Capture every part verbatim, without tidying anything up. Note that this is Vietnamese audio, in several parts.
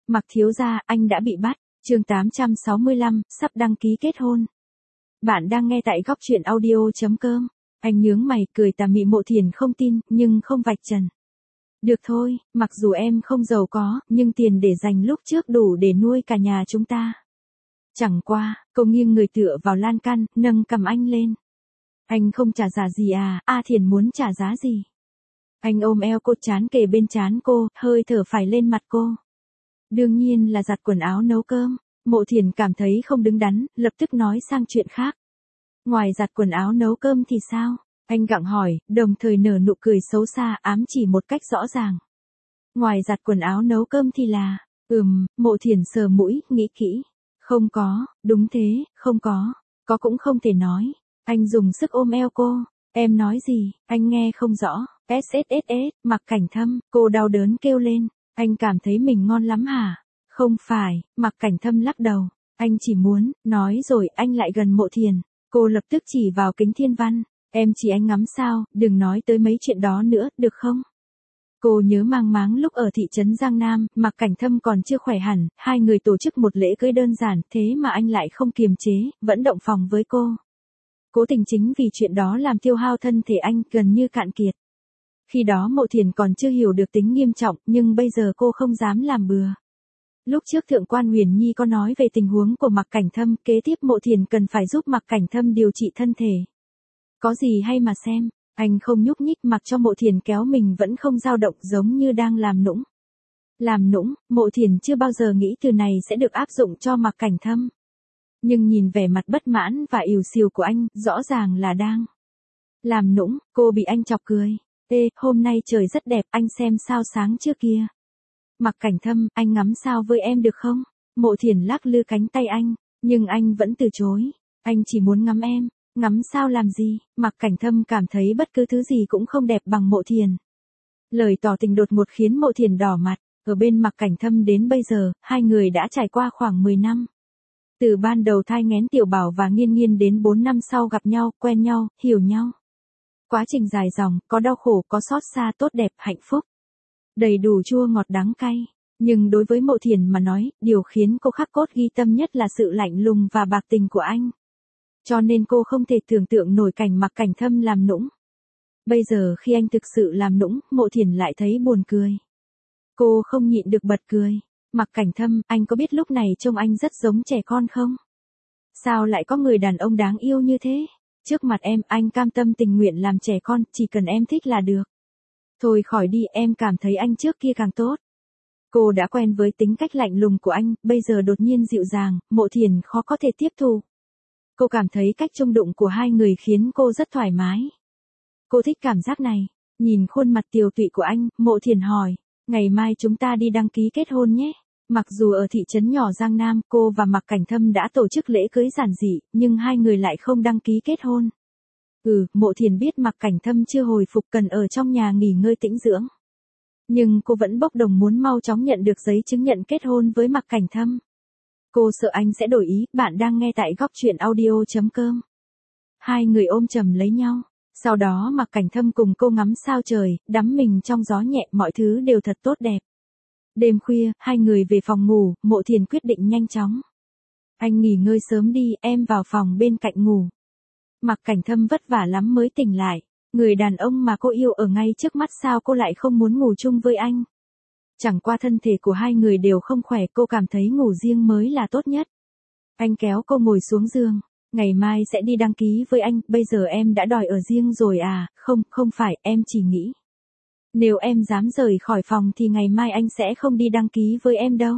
Mạc thiếu gia, anh đã bị bắt. Chương tám trăm sáu mươi lăm, sắp đăng ký kết hôn. Bạn đang nghe tại góc truyện audio chấm com. Anh nhướng mày, cười tà mị. Mộ Thiền không tin, nhưng không vạch trần. Được thôi, mặc dù em không giàu có, nhưng tiền để dành lúc trước đủ để nuôi cả nhà chúng ta. Chẳng qua, cô nghiêng người tựa vào lan can, nâng cầm anh lên. Anh không trả giá gì à? A Thiền muốn trả giá gì? Anh ôm eo cô, chán kề bên trán cô, hơi thở phải lên mặt cô. Đương nhiên là giặt quần áo nấu cơm. Mộ Thiền cảm thấy không đứng đắn, lập tức nói sang chuyện khác. Ngoài giặt quần áo nấu cơm thì sao? Anh gặng hỏi, đồng thời nở nụ cười xấu xa, ám chỉ một cách rõ ràng. Ngoài giặt quần áo nấu cơm thì là, ừm, Mộ Thiền sờ mũi, nghĩ kỹ. Không có, đúng thế, không có, có cũng không thể nói. Anh dùng sức ôm eo cô. Em nói gì? Anh nghe không rõ. ét ét ét ét, Mạc Cảnh Thâm, cô đau đớn kêu lên. Anh cảm thấy mình ngon lắm hả? Không phải, Mạc Cảnh Thâm lắc đầu. Anh chỉ muốn, nói rồi anh lại gần Mộ Thiền. Cô lập tức chỉ vào kính thiên văn. Em chỉ anh ngắm sao, đừng nói tới mấy chuyện đó nữa, được không? Cô nhớ mang máng lúc ở thị trấn Giang Nam, Mạc Cảnh Thâm còn chưa khỏe hẳn, hai người tổ chức một lễ cưới đơn giản, thế mà anh lại không kiềm chế, vẫn động phòng với cô. Cố tình chính vì chuyện đó làm tiêu hao thân thể anh gần như cạn kiệt. Khi đó Mộ Thiền còn chưa hiểu được tính nghiêm trọng, nhưng bây giờ cô không dám làm bừa. Lúc trước Thượng quan Huyền Nhi có nói về tình huống của Mạc Cảnh Thâm, kế tiếp Mộ Thiền cần phải giúp Mạc Cảnh Thâm điều trị thân thể. Có gì hay mà xem, anh không nhúc nhích mặc cho Mộ Thiền kéo mình vẫn không dao động, giống như đang làm nũng. Làm nũng, Mộ Thiền chưa bao giờ nghĩ từ này sẽ được áp dụng cho Mạc Cảnh Thâm. Nhưng nhìn vẻ mặt bất mãn và ỉu xìu của anh, rõ ràng là đang làm nũng. Cô bị anh chọc cười. Ê, hôm nay trời rất đẹp, anh xem sao sáng trước kia. Mạc Cảnh Thâm, anh ngắm sao với em được không? Mộ Thiền lắc lư cánh tay anh, nhưng anh vẫn từ chối. Anh chỉ muốn ngắm em. Ngắm sao làm gì? Mạc Cảnh Thâm cảm thấy bất cứ thứ gì cũng không đẹp bằng Mộ Thiền. Lời tỏ tình đột ngột khiến Mộ Thiền đỏ mặt. Ở bên Mạc Cảnh Thâm đến bây giờ, hai người đã trải qua khoảng mười năm. Từ ban đầu thai nghén Tiểu Bảo và Nghiên Nghiên đến bốn năm sau gặp nhau, quen nhau, hiểu nhau. Quá trình dài dòng, có đau khổ, có xót xa, tốt đẹp, hạnh phúc. Đầy đủ chua ngọt đắng cay. Nhưng đối với Mộ Thiền mà nói, điều khiến cô khắc cốt ghi tâm nhất là sự lạnh lùng và bạc tình của anh. Cho nên cô không thể tưởng tượng nổi cảnh Mạc Cảnh Thâm làm nũng. Bây giờ khi anh thực sự làm nũng, Mộ Thiền lại thấy buồn cười. Cô không nhịn được bật cười. Mạc Cảnh Thâm, anh có biết lúc này trông anh rất giống trẻ con không? Sao lại có người đàn ông đáng yêu như thế? Trước mặt em, anh cam tâm tình nguyện làm trẻ con, chỉ cần em thích là được. Thôi khỏi đi, em cảm thấy anh trước kia càng tốt. Cô đã quen với tính cách lạnh lùng của anh, bây giờ đột nhiên dịu dàng, Mộ Thiền khó có thể tiếp thu. Cô cảm thấy cách chung đụng của hai người khiến cô rất thoải mái. Cô thích cảm giác này. Nhìn khuôn mặt tiều tụy của anh, Mộ Thiền hỏi, ngày mai chúng ta đi đăng ký kết hôn nhé. Mặc dù ở thị trấn nhỏ Giang Nam, cô và Mạc Cảnh Thâm đã tổ chức lễ cưới giản dị, nhưng hai người lại không đăng ký kết hôn. Ừ, Mộ Thiền biết Mạc Cảnh Thâm chưa hồi phục, cần ở trong nhà nghỉ ngơi tĩnh dưỡng. Nhưng cô vẫn bốc đồng muốn mau chóng nhận được giấy chứng nhận kết hôn với Mạc Cảnh Thâm. Cô sợ anh sẽ đổi ý. Bạn đang nghe tại góc truyện audio chấm com. Hai người ôm chầm lấy nhau. Sau đó Mạc Cảnh Thâm cùng cô ngắm sao trời, đắm mình trong gió nhẹ, mọi thứ đều thật tốt đẹp. Đêm khuya, hai người về phòng ngủ, Mộ Thiền quyết định nhanh chóng. Anh nghỉ ngơi sớm đi, em vào phòng bên cạnh ngủ. Mạc Cảnh Thâm vất vả lắm mới tỉnh lại. Người đàn ông mà cô yêu ở ngay trước mắt, sao cô lại không muốn ngủ chung với anh? Chẳng qua thân thể của hai người đều không khỏe, cô cảm thấy ngủ riêng mới là tốt nhất. Anh kéo cô ngồi xuống giường. Ngày mai sẽ đi đăng ký với anh, bây giờ em đã đòi ở riêng rồi à? Không, không phải, em chỉ nghĩ. Nếu em dám rời khỏi phòng thì ngày mai anh sẽ không đi đăng ký với em đâu.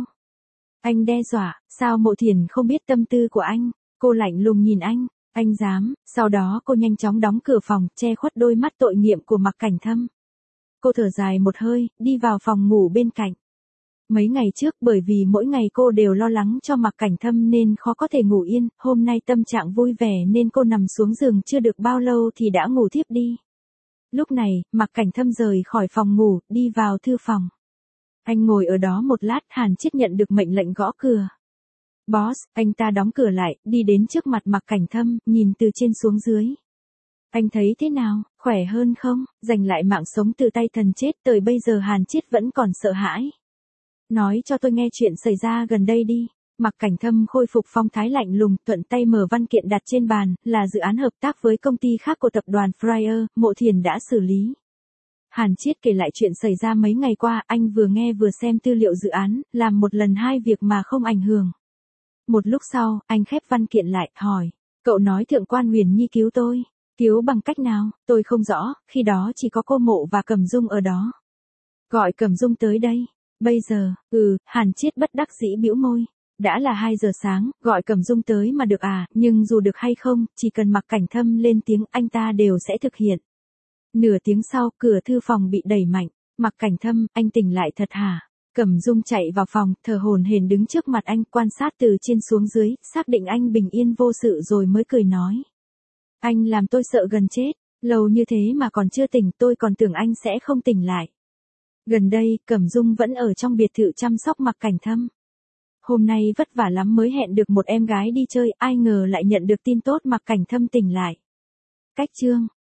Anh đe dọa, sao Mộ Thiền không biết tâm tư của anh? Cô lạnh lùng nhìn anh, anh dám, sau đó cô nhanh chóng đóng cửa phòng, che khuất đôi mắt tội nghiệp của Mạc Cảnh Thâm. Cô thở dài một hơi, đi vào phòng ngủ bên cạnh. Mấy ngày trước, bởi vì mỗi ngày cô đều lo lắng cho Mạc Cảnh Thâm nên khó có thể ngủ yên, hôm nay tâm trạng vui vẻ nên cô nằm xuống giường chưa được bao lâu thì đã ngủ thiếp đi. Lúc này, Mạc Cảnh Thâm rời khỏi phòng ngủ, đi vào thư phòng. Anh ngồi ở đó một lát, Hàn Chiết nhận được mệnh lệnh gõ cửa. Boss, anh ta đóng cửa lại, đi đến trước mặt Mạc Cảnh Thâm, nhìn từ trên xuống dưới. Anh thấy thế nào, khỏe hơn không? Giành lại mạng sống từ tay thần chết, tới bây giờ Hàn Chiết vẫn còn sợ hãi. Nói cho tôi nghe chuyện xảy ra gần đây đi. Mạc Cảnh Thâm khôi phục phong thái lạnh lùng, thuận tay mở văn kiện đặt trên bàn, là dự án hợp tác với công ty khác của tập đoàn Fryer, Mộ Thiền đã xử lý. Hàn Chiết kể lại chuyện xảy ra mấy ngày qua, anh vừa nghe vừa xem tư liệu dự án, làm một lần hai việc mà không ảnh hưởng. Một lúc sau, anh khép văn kiện lại, hỏi, cậu nói Thượng quan Huyền Nhi cứu tôi, cứu bằng cách nào, tôi không rõ, khi đó chỉ có cô Mộ và Cẩm Dung ở đó. Gọi Cẩm Dung tới đây, bây giờ, ừ, Hàn Chiết bất đắc dĩ bĩu môi. Đã là hai giờ sáng, gọi Cẩm Dung tới mà được à, nhưng dù được hay không, chỉ cần Mạc Cảnh Thâm lên tiếng anh ta đều sẽ thực hiện. Nửa tiếng sau, cửa thư phòng bị đẩy mạnh. Mạc Cảnh Thâm, anh tỉnh lại thật hả? Cẩm Dung chạy vào phòng, thở hổn hển đứng trước mặt anh, quan sát từ trên xuống dưới, xác định anh bình yên vô sự rồi mới cười nói. Anh làm tôi sợ gần chết, lâu như thế mà còn chưa tỉnh, tôi còn tưởng anh sẽ không tỉnh lại. Gần đây, Cẩm Dung vẫn ở trong biệt thự chăm sóc Mạc Cảnh Thâm. Hôm nay vất vả lắm mới hẹn được một em gái đi chơi, ai ngờ lại nhận được tin tốt Mạc Cảnh Thâm tỉnh lại. Cách chương